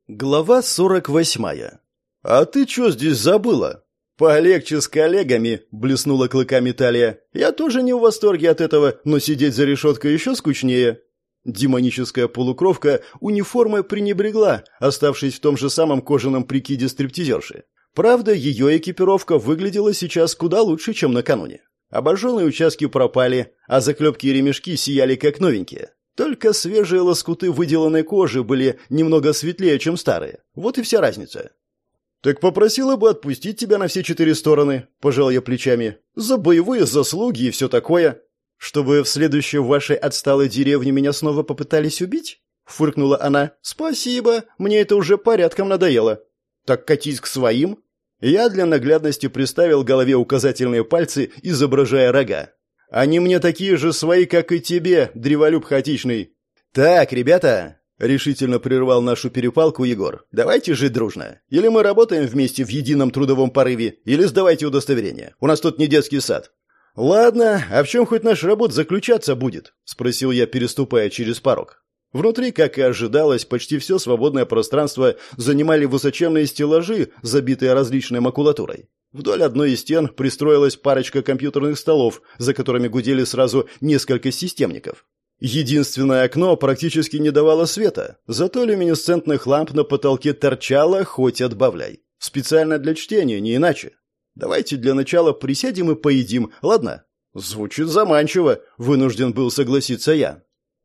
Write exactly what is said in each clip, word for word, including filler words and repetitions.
Глава сорок восьмая. «А ты чё здесь забыла?» «Полегче с коллегами», — блеснула клыками Талия. «Я тоже не в восторге от этого, но сидеть за решеткой еще скучнее». Демоническая полукровка униформой пренебрегла, оставшись в том же самом кожаном прикиде стриптизерши. Правда, ее экипировка выглядела сейчас куда лучше, чем накануне. Обожженные участки пропали, а заклепки и ремешки сияли как новенькие. Только свежие лоскуты выделанной кожи были немного светлее, чем старые. Вот и вся разница. «Так попросила бы отпустить тебя на все четыре стороны», – пожал я плечами. «За боевые заслуги и все такое». «Чтобы в следующей вашей отсталой деревне меня снова попытались убить?» – фыркнула она. «Спасибо, мне это уже порядком надоело». «Так катись к своим». Я для наглядности приставил к голове указательные пальцы, изображая рога. «Они мне такие же свои, как и тебе, древолюб хаотичный». «Так, ребята», — решительно прервал нашу перепалку Егор, — «давайте жить дружно. Или мы работаем вместе в едином трудовом порыве, или сдавайте удостоверение. У нас тут не детский сад». «Ладно, а в чем хоть наш работ заключаться будет?» — спросил я, переступая через порог. Внутри, как и ожидалось, почти все свободное пространство занимали высоченные стеллажи, забитые различной макулатурой. Вдоль одной из стен пристроилась парочка компьютерных столов, за которыми гудели сразу несколько системников. Единственное окно практически не давало света, зато люминесцентных ламп на потолке торчало хоть отбавляй. Специально для чтения, не иначе. Давайте для начала присядем и поедим, ладно? Звучит заманчиво, вынужден был согласиться я.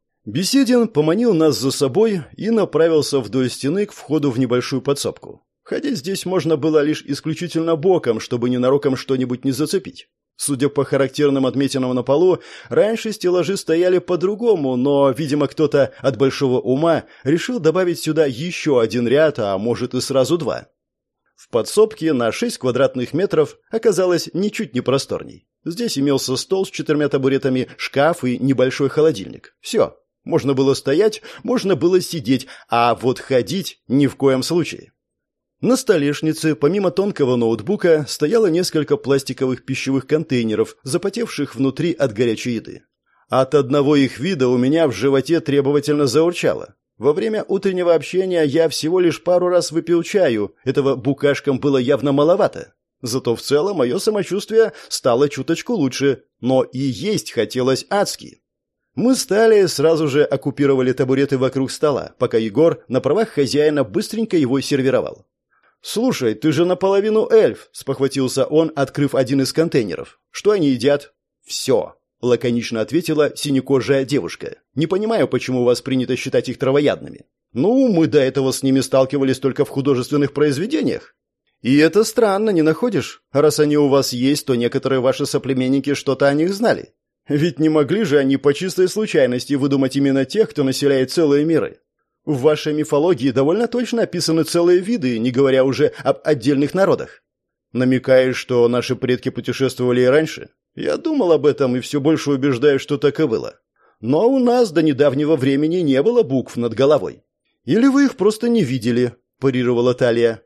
Беседин поманил нас за собой и направился вдоль стены к входу в небольшую подсобку. Ходить здесь можно было лишь исключительно боком, чтобы ненароком что-нибудь не зацепить. Судя по характерным отметинам на полу, раньше стеллажи стояли по-другому, но, видимо, кто-то от большого ума решил добавить сюда еще один ряд, а может и сразу два. В подсобке на шесть квадратных метров оказалось ничуть не просторней. Здесь имелся стол с четырьмя табуретами, шкаф и небольшой холодильник. Все. Можно было стоять, можно было сидеть, а вот ходить ни в коем случае. На столешнице, помимо тонкого ноутбука, стояло несколько пластиковых пищевых контейнеров, запотевших внутри от горячей еды. От одного их вида у меня в животе требовательно заурчало. Во время утреннего общения я всего лишь пару раз выпил чаю, этого букашкам было явно маловато. Зато в целом мое самочувствие стало чуточку лучше, но и есть хотелось адски. Мы стали, сразу же оккупировали табуреты вокруг стола, пока Егор на правах хозяина быстренько его сервировал. «Слушай, ты же наполовину эльф», — спохватился он, открыв один из контейнеров. «Что они едят?» «Все», — лаконично ответила синекожая девушка. «Не понимаю, почему у вас принято считать их травоядными». «Ну, мы до этого с ними сталкивались только в художественных произведениях». «И это странно, не находишь? Раз они у вас есть, то некоторые ваши соплеменники что-то о них знали. Ведь не могли же они по чистой случайности выдумать именно тех, кто населяет целые миры. В вашей мифологии довольно точно описаны целые виды, не говоря уже об отдельных народах. Намекаешь, что наши предки путешествовали и раньше? Я думал об этом и все больше убеждаюсь, что так и было. Но у нас до недавнего времени не было букв над головой. Или вы их просто не видели, парировала Талия.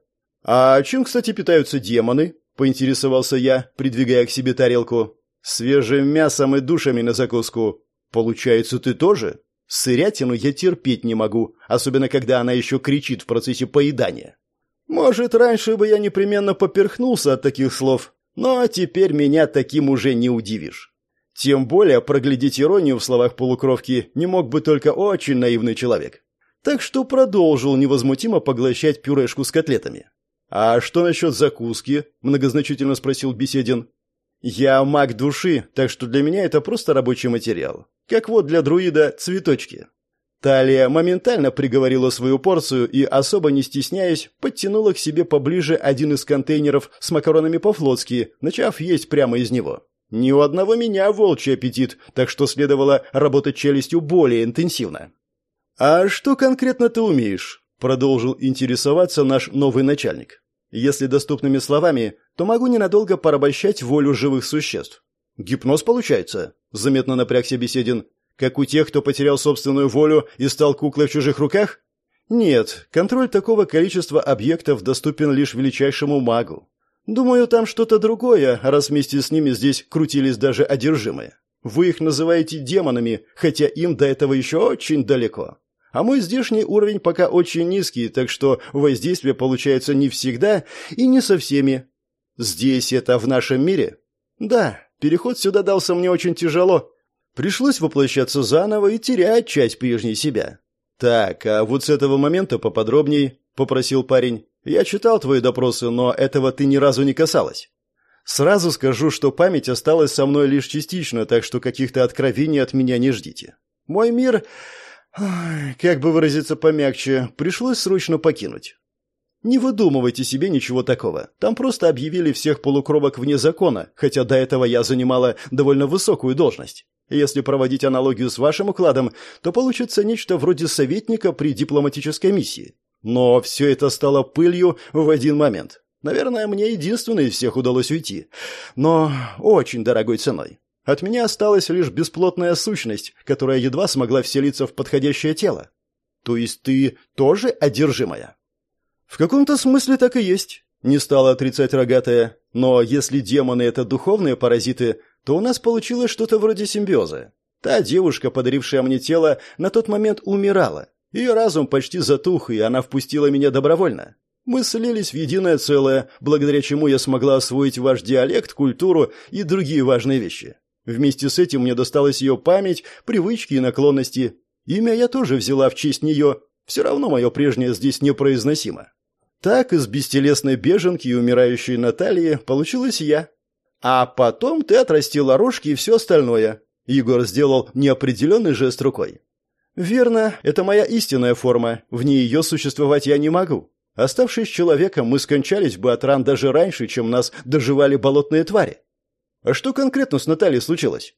А чем, кстати, питаются демоны? Поинтересовался я, придвигая к себе тарелку. Свежим мясом и душами на закуску. Получается, ты тоже? Сырятину я терпеть не могу, особенно когда она еще кричит в процессе поедания. Может, раньше бы я непременно поперхнулся от таких слов, но теперь меня таким уже не удивишь. Тем более проглядеть иронию в словах полукровки не мог бы только очень наивный человек. Так что продолжил невозмутимо поглощать пюрешку с котлетами. «А что насчет закуски?» – многозначительно спросил Беседин. «Я маг души, так что для меня это просто рабочий материал. Как вот для друида цветочки». Талия моментально приговорила свою порцию и, особо не стесняясь, подтянула к себе поближе один из контейнеров с макаронами по-флотски, начав есть прямо из него. Ни у одного меня волчий аппетит, так что следовало работать челюстью более интенсивно. «А что конкретно ты умеешь?» – продолжил интересоваться наш новый начальник. «Если доступными словами, то могу ненадолго порабощать волю живых существ». «Гипноз получается?» – заметно напрягся Беседин. «Как у тех, кто потерял собственную волю и стал куклой в чужих руках?» «Нет, контроль такого количества объектов доступен лишь величайшему магу. Думаю, там что-то другое, раз вместе с ними здесь крутились даже одержимые. Вы их называете демонами, хотя им до этого еще очень далеко. А мой здешний уровень пока очень низкий, так что воздействие получается не всегда и не со всеми. Здесь это в нашем мире? Да, переход сюда дался мне очень тяжело. Пришлось воплощаться заново и терять часть прежней себя. Так, а вот с этого момента поподробней, попросил парень. Я читал твои допросы, но этого ты ни разу не касалась. Сразу скажу, что память осталась со мной лишь частично, так что каких-то откровений от меня не ждите. Мой мир, как бы выразиться помягче, пришлось срочно покинуть. Не выдумывайте себе ничего такого. Там просто объявили всех полукровок вне закона, хотя до этого я занимала довольно высокую должность. Если проводить аналогию с вашим укладом, то получится нечто вроде советника при дипломатической миссии. Но все это стало пылью в один момент. Наверное, мне единственной из всех удалось уйти. Но очень дорогой ценой. От меня осталась лишь бесплотная сущность, которая едва смогла вселиться в подходящее тело. То есть ты тоже одержимая? В каком-то смысле так и есть, не стала отрицать рогатая. Но если демоны — это духовные паразиты, то у нас получилось что-то вроде симбиоза. Та девушка, подарившая мне тело, на тот момент умирала. Ее разум почти затух, и она впустила меня добровольно. Мы слились в единое целое, благодаря чему я смогла освоить ваш диалект, культуру и другие важные вещи. Вместе с этим мне досталась ее память, привычки и наклонности. Имя я тоже взяла в честь нее. Все равно мое прежнее здесь непроизносимо. Так из бестелесной беженки и умирающей Натальи получилась я. А потом ты отрастила рожки и все остальное. Егор сделал неопределенный жест рукой. Верно, это моя истинная форма. Вне ее существовать я не могу. Оставшись человеком, мы скончались бы от ран даже раньше, чем нас доживали болотные твари. А что конкретно с Натальей случилось?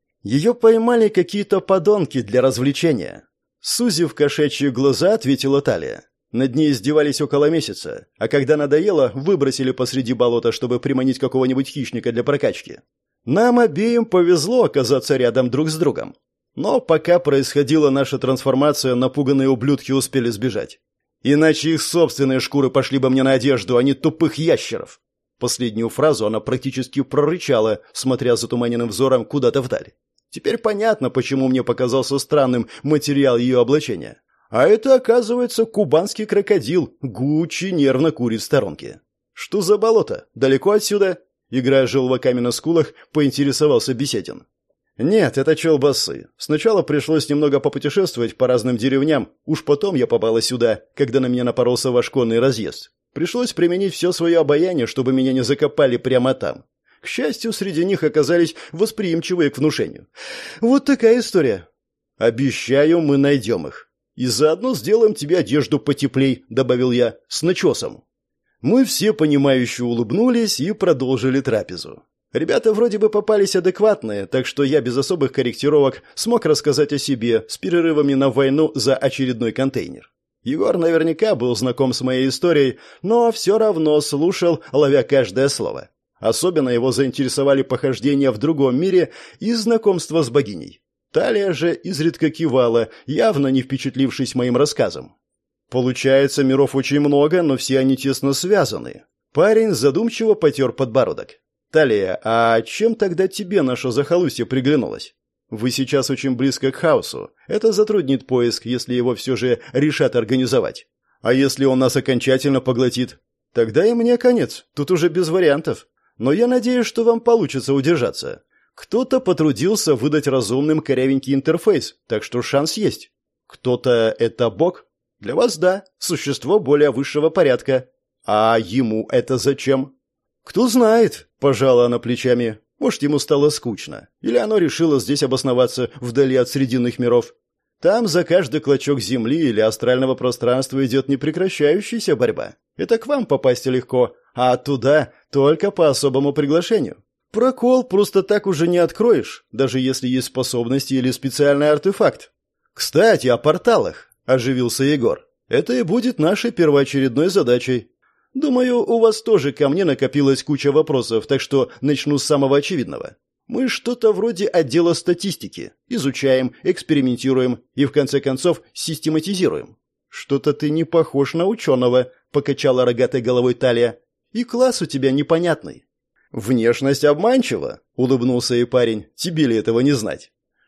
Ее поймали какие-то подонки для развлечения. Сузив кошачьи глаза, ответила Талия. Над ней издевались около месяца, а когда надоело, выбросили посреди болота, чтобы приманить какого-нибудь хищника для прокачки. Нам обеим повезло оказаться рядом друг с другом. Но пока происходила наша трансформация, напуганные ублюдки успели сбежать. Иначе их собственные шкуры пошли бы мне на одежду, а не тупых ящеров. Последнюю фразу она практически прорычала, смотря затуманенным взором куда-то вдаль. Теперь понятно, почему мне показался странным материал ее облачения. А это, оказывается, кубанский крокодил, Гуччи нервно курит в сторонке. Что за болото? Далеко отсюда? Играя желваками на скулах, поинтересовался Беседин. Нет, это челбасы. Сначала пришлось немного попутешествовать по разным деревням, уж потом я попала сюда, когда на меня напоролся ваш конный разъезд. Пришлось применить все свое обаяние, чтобы меня не закопали прямо там. К счастью, среди них оказались восприимчивые к внушению. Вот такая история. Обещаю, мы найдем их. И заодно сделаем тебе одежду потеплей, добавил я, с начесом. Мы все понимающе улыбнулись и продолжили трапезу. Ребята вроде бы попались адекватные, так что я без особых корректировок смог рассказать о себе с перерывами на войну за очередной контейнер. Егор наверняка был знаком с моей историей, но все равно слушал, ловя каждое слово. Особенно его заинтересовали похождения в другом мире и знакомство с богиней. Талия же изредка кивала, явно не впечатлившись моим рассказом. Получается, миров очень много, но все они тесно связаны. Парень задумчиво потер подбородок. Талия, а чем тогда тебе наше захолустье приглянулось? Вы сейчас очень близко к хаосу. Это затруднит поиск, если его все же решат организовать. А если он нас окончательно поглотит? Тогда и мне конец, тут уже без вариантов. Но я надеюсь, что вам получится удержаться. Кто-то потрудился выдать разумным корявенький интерфейс, так что шанс есть. Кто-то — это бог? Для вас да, существо более высшего порядка. А ему это зачем? Кто знает, пожала она плечами. Может, ему стало скучно. Или оно решило здесь обосноваться вдали от срединных миров. Там за каждый клочок земли или астрального пространства идет непрекращающаяся борьба. Это к вам попасть легко, а туда только по особому приглашению. Прокол просто так уже не откроешь, даже если есть способности или специальный артефакт. Кстати, о порталах, оживился Егор. Это и будет нашей первоочередной задачей. Думаю, у вас тоже ко мне накопилась куча вопросов, так что начну с самого очевидного. Мы что-то вроде отдела статистики. Изучаем, экспериментируем и, в конце концов, систематизируем. Что-то ты не похож на ученого, покачала рогатой головой Талия. И класс у тебя непонятный. Внешность обманчива, улыбнулся ей парень. Тебе ли этого не знать?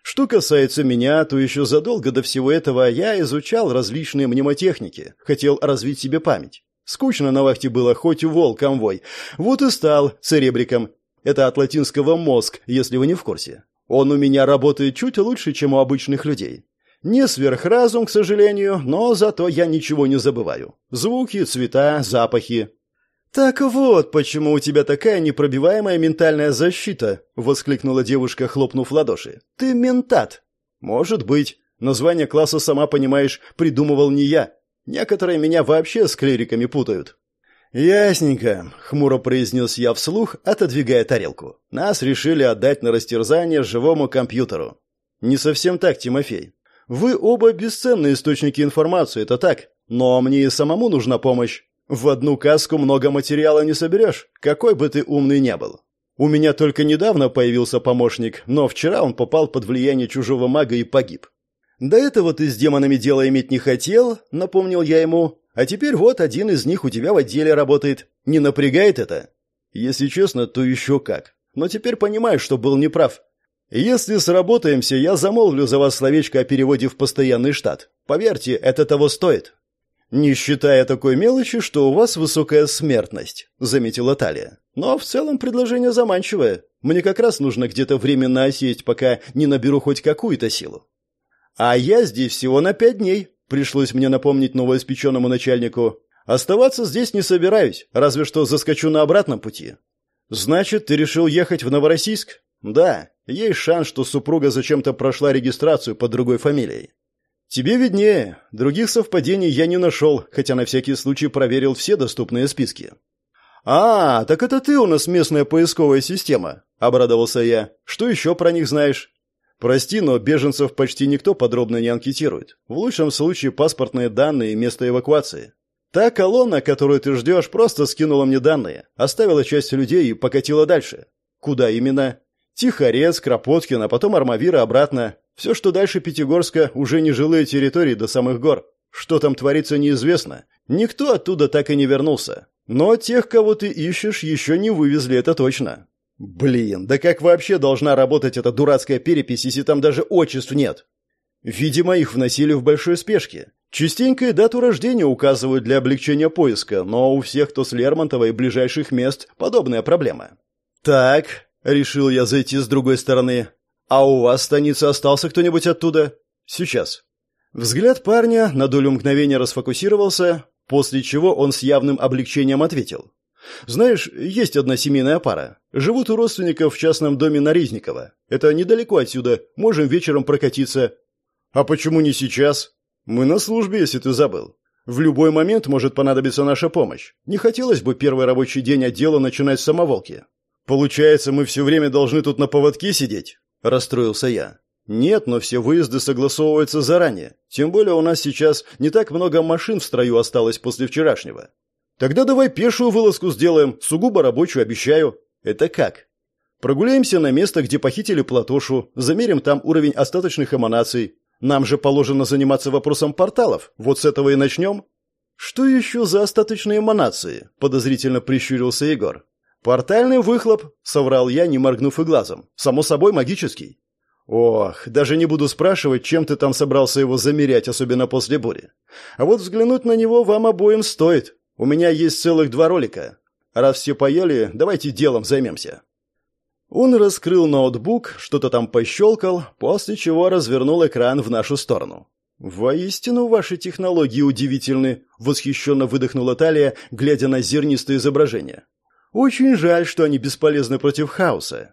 Что касается меня, то еще задолго до всего этого я изучал различные мнемотехники, хотел развить себе память. Скучно на вахте было, хоть вол конвой. Вот и стал церебриком. Это от латинского «мозг», если вы не в курсе. Он у меня работает чуть лучше, чем у обычных людей. Не сверхразум, к сожалению, но зато я ничего не забываю. Звуки, цвета, запахи. «Так вот, почему у тебя такая непробиваемая ментальная защита», — воскликнула девушка, хлопнув в ладоши. «Ты ментат». «Может быть. Название класса, сама понимаешь, придумывал не я. Некоторые меня вообще с клириками путают». «Ясненько», — хмуро произнес я вслух, отодвигая тарелку. «Нас решили отдать на растерзание живому компьютеру». «Не совсем так, Тимофей. Вы оба бесценные источники информации, это так. Но мне и самому нужна помощь. В одну каску много материала не соберешь, какой бы ты умный не был. У меня только недавно появился помощник, но вчера он попал под влияние чужого мага и погиб. До этого ты с демонами дело иметь не хотел, напомнил я ему, а теперь вот один из них у тебя в отделе работает. Не напрягает это? Если честно, то еще как. Но теперь понимаю, что был неправ. Если сработаемся, я замолвлю за вас словечко о переводе в постоянный штат. Поверьте, это того стоит. «Не считая такой мелочи, что у вас высокая смертность», — заметила Талия. «Но в целом предложение заманчивое. Мне как раз нужно где-то временно осесть, пока не наберу хоть какую-то силу». «А я здесь всего на пять дней», — пришлось мне напомнить новоиспеченному начальнику. «Оставаться здесь не собираюсь, разве что заскочу на обратном пути». «Значит, ты решил ехать в Новороссийск?» «Да, есть шанс, что супруга зачем-то прошла регистрацию под другой фамилией». «Тебе виднее. Других совпадений я не нашел, хотя на всякий случай проверил все доступные списки». «А, так это ты у нас местная поисковая система», — обрадовался я. «Что еще про них знаешь?» «Прости, но беженцев почти никто подробно не анкетирует. В лучшем случае паспортные данные и место эвакуации. Та колонна, которую ты ждешь, просто скинула мне данные, оставила часть людей и покатила дальше». «Куда именно?» «Тихорецк, Кропоткин, а потом Армавир обратно. Все, что дальше Пятигорска, уже не жилые территории до самых гор. Что там творится, неизвестно. Никто оттуда так и не вернулся. Но тех, кого ты ищешь, еще не вывезли, это точно». «Блин, да как вообще должна работать эта дурацкая перепись, если там даже отчеств нет?» «Видимо, их вносили в большой спешке. Частенько и дату рождения указывают для облегчения поиска, но у всех, кто с Лермонтова и ближайших мест, подобная проблема». «Так», — решил я зайти с другой стороны, — «а у вас в станице остался кто-нибудь оттуда?» «Сейчас». Взгляд парня на долю мгновения расфокусировался, после чего он с явным облегчением ответил. «Знаешь, есть одна семейная пара. Живут у родственников в частном доме на Резникова. Это недалеко отсюда, можем вечером прокатиться». «А почему не сейчас?» «Мы на службе, если ты забыл. В любой момент может понадобиться наша помощь. Не хотелось бы первый рабочий день отдела начинать с самоволки». «Получается, мы все время должны тут на поводке сидеть?» – расстроился я. «Нет, но все выезды согласовываются заранее. Тем более у нас сейчас не так много машин в строю осталось после вчерашнего. Тогда давай пешую вылазку сделаем, сугубо рабочую, обещаю». «Это как?» «Прогуляемся на место, где похитили Платошу, замерим там уровень остаточных эманаций. Нам же положено заниматься вопросом порталов. Вот с этого и начнем». «Что еще за остаточные эманации?» – подозрительно прищурился Егор. «Портальный выхлоп», — соврал я, не моргнув и глазом. «Само собой, магический». «Ох, даже не буду спрашивать, чем ты там собрался его замерять, особенно после бури. А вот взглянуть на него вам обоим стоит. У меня есть целых два ролика. Раз все поели, давайте делом займемся». Он раскрыл ноутбук, что-то там пощелкал, после чего развернул экран в нашу сторону. «Воистину ваши технологии удивительны», — восхищенно выдохнула Талия, глядя на зернистое изображение. «Очень жаль, что они бесполезны против хаоса».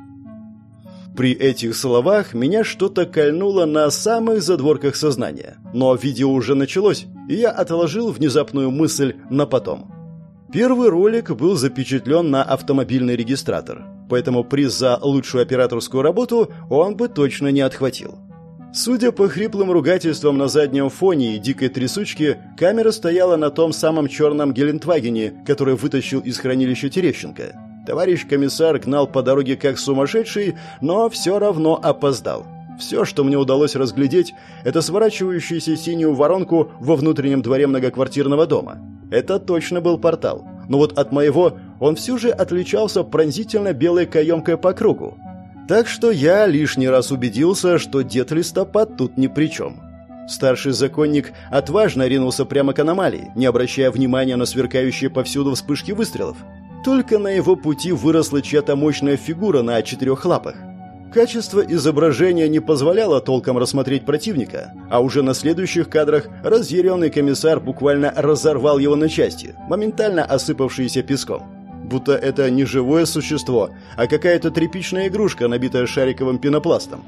При этих словах меня что-то кольнуло на самых задворках сознания. Но видео уже началось, и я отложил внезапную мысль на потом. Первый ролик был запечатлен на автомобильный регистратор, поэтому приз за лучшую операторскую работу он бы точно не отхватил. Судя по хриплым ругательствам на заднем фоне и дикой трясучке, камера стояла на том самом черном Гелендвагене, который вытащил из хранилища Терещенко. Товарищ комиссар гнал по дороге как сумасшедший, но все равно опоздал. Все, что мне удалось разглядеть, это сворачивающуюся синюю воронку во внутреннем дворе многоквартирного дома. Это точно был портал, но вот от моего он все же отличался пронзительно белой каемкой по кругу. Так что я лишний раз убедился, что дед Листопад тут ни при чем. Старший законник отважно ринулся прямо к аномалии, не обращая внимания на сверкающие повсюду вспышки выстрелов. Только на его пути выросла чья-то мощная фигура на четырех лапах. Качество изображения не позволяло толком рассмотреть противника, а уже на следующих кадрах разъяренный комиссар буквально разорвал его на части, моментально осыпавшиеся песком. Будто это не живое существо, а какая-то тряпичная игрушка, набитая шариковым пенопластом.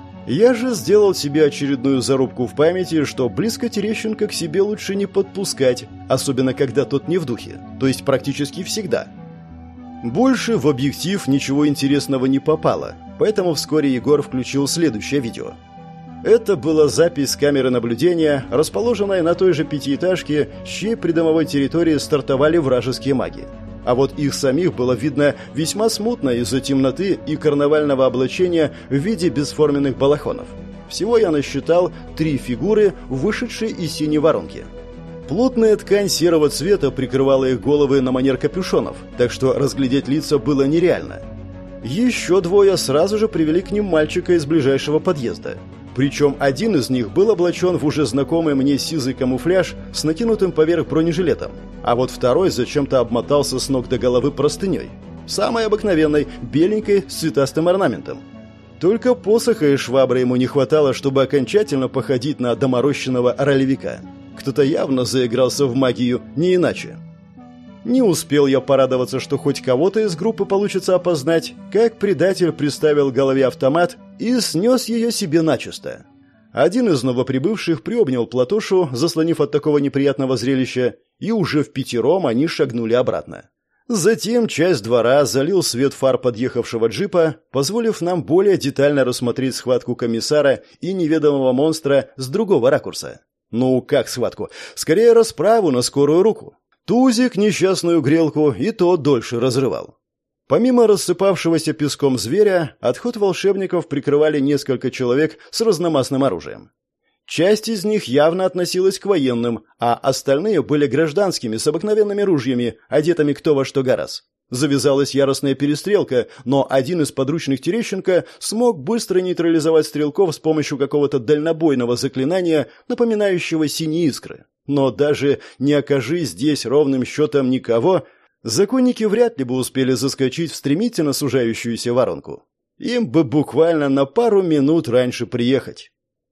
Я же сделал себе очередную зарубку в памяти, что близко Терещенко к себе лучше не подпускать, особенно когда тот не в духе, то есть практически всегда. Больше в объектив ничего интересного не попало, поэтому вскоре Егор включил следующее видео. Это была запись с камеры наблюдения, расположенной на той же пятиэтажке, с чьей придомовой территории стартовали вражеские маги. А вот их самих было видно весьма смутно из-за темноты и карнавального облачения в виде бесформенных балахонов. Всего я насчитал три фигуры, вышедшие из синей воронки. Плотная ткань серого цвета прикрывала их головы на манер капюшонов, так что разглядеть лица было нереально. Еще двое сразу же привели к ним мальчика из ближайшего подъезда. Причем один из них был облачен в уже знакомый мне сизый камуфляж с накинутым поверх бронежилетом, а вот второй зачем-то обмотался с ног до головы простыней. Самой обыкновенной, беленькой, с цветастым орнаментом. Только посоха и швабры ему не хватало, чтобы окончательно походить на доморощенного ролевика. Кто-то явно заигрался в магию, не иначе. Не успел я порадоваться, что хоть кого-то из группы получится опознать, как предатель приставил к голове автомат и снес ее себе начисто. Один из новоприбывших приобнял Платошу, заслонив от такого неприятного зрелища, и уже впятером они шагнули обратно. Затем часть двора залил свет фар подъехавшего джипа, позволив нам более детально рассмотреть схватку комиссара и неведомого монстра с другого ракурса. Ну, как схватку? Скорее расправу на скорую руку. Тузик несчастную грелку и то дольше разрывал. Помимо рассыпавшегося песком зверя, отход волшебников прикрывали несколько человек с разномастным оружием. Часть из них явно относилась к военным, а остальные были гражданскими с обыкновенными ружьями, одетыми кто во что гораздо. Завязалась яростная перестрелка, но один из подручных Терещенко смог быстро нейтрализовать стрелков с помощью какого-то дальнобойного заклинания, напоминающего синие искры. Но даже не окажись здесь ровным счетом никого, законники вряд ли бы успели заскочить в стремительно сужающуюся воронку. Им бы буквально на пару минут раньше приехать.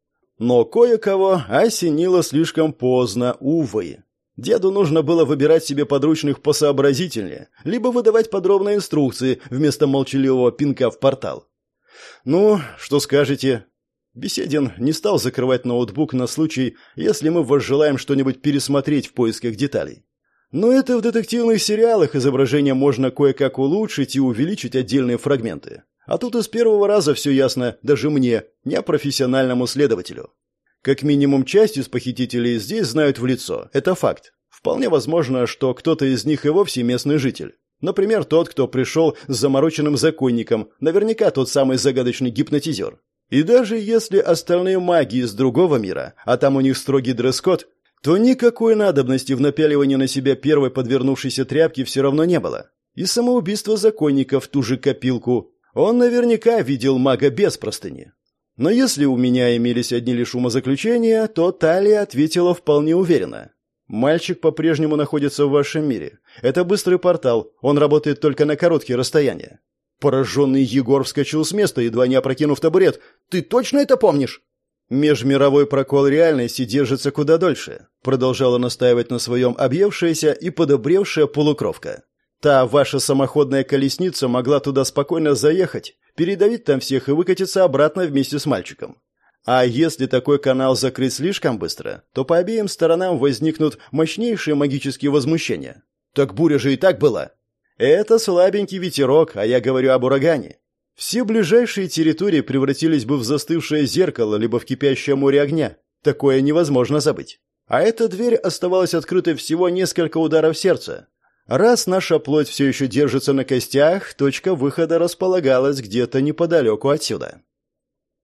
Но кое-кого осенило слишком поздно, увы. Деду нужно было выбирать себе подручных посообразительнее, либо выдавать подробные инструкции вместо молчаливого пинка в портал. «Ну, что скажете?» Беседин не стал закрывать ноутбук на случай, если мы возжелаем что-нибудь пересмотреть в поисках деталей. Но это в детективных сериалах изображение можно кое-как улучшить и увеличить отдельные фрагменты. А тут из первого раза все ясно даже мне, не профессиональному следователю. Как минимум часть из похитителей здесь знают в лицо, это факт. Вполне возможно, что кто-то из них и вовсе местный житель. Например, тот, кто пришел с замороченным законником, наверняка тот самый загадочный гипнотизер. И даже если остальные маги из другого мира, а там у них строгий дресс-код, то никакой надобности в напяливании на себя первой подвернувшейся тряпки все равно не было. И самоубийство законника в ту же копилку. Он наверняка видел мага без простыни. Но если у меня имелись одни лишь умозаключения, то Талия ответила вполне уверенно. «Мальчик по-прежнему находится в вашем мире. Это быстрый портал, он работает только на короткие расстояния». Пораженный Егор вскочил с места, едва не опрокинув табурет. «Ты точно это помнишь?» «Межмировой прокол реальности держится куда дольше», продолжала настаивать на своем объевшаяся и подобревшая полукровка. «Та ваша самоходная колесница могла туда спокойно заехать, передавить там всех и выкатиться обратно вместе с мальчиком. А если такой канал закрыть слишком быстро, то по обеим сторонам возникнут мощнейшие магические возмущения. Так буря же и так была. Это слабенький ветерок, а я говорю об урагане. Все ближайшие территории превратились бы в застывшее зеркало, либо в кипящее море огня. Такое невозможно забыть. А эта дверь оставалась открытой всего несколько ударов сердца. Раз наша плоть все еще держится на костях, точка выхода располагалась где-то неподалеку отсюда.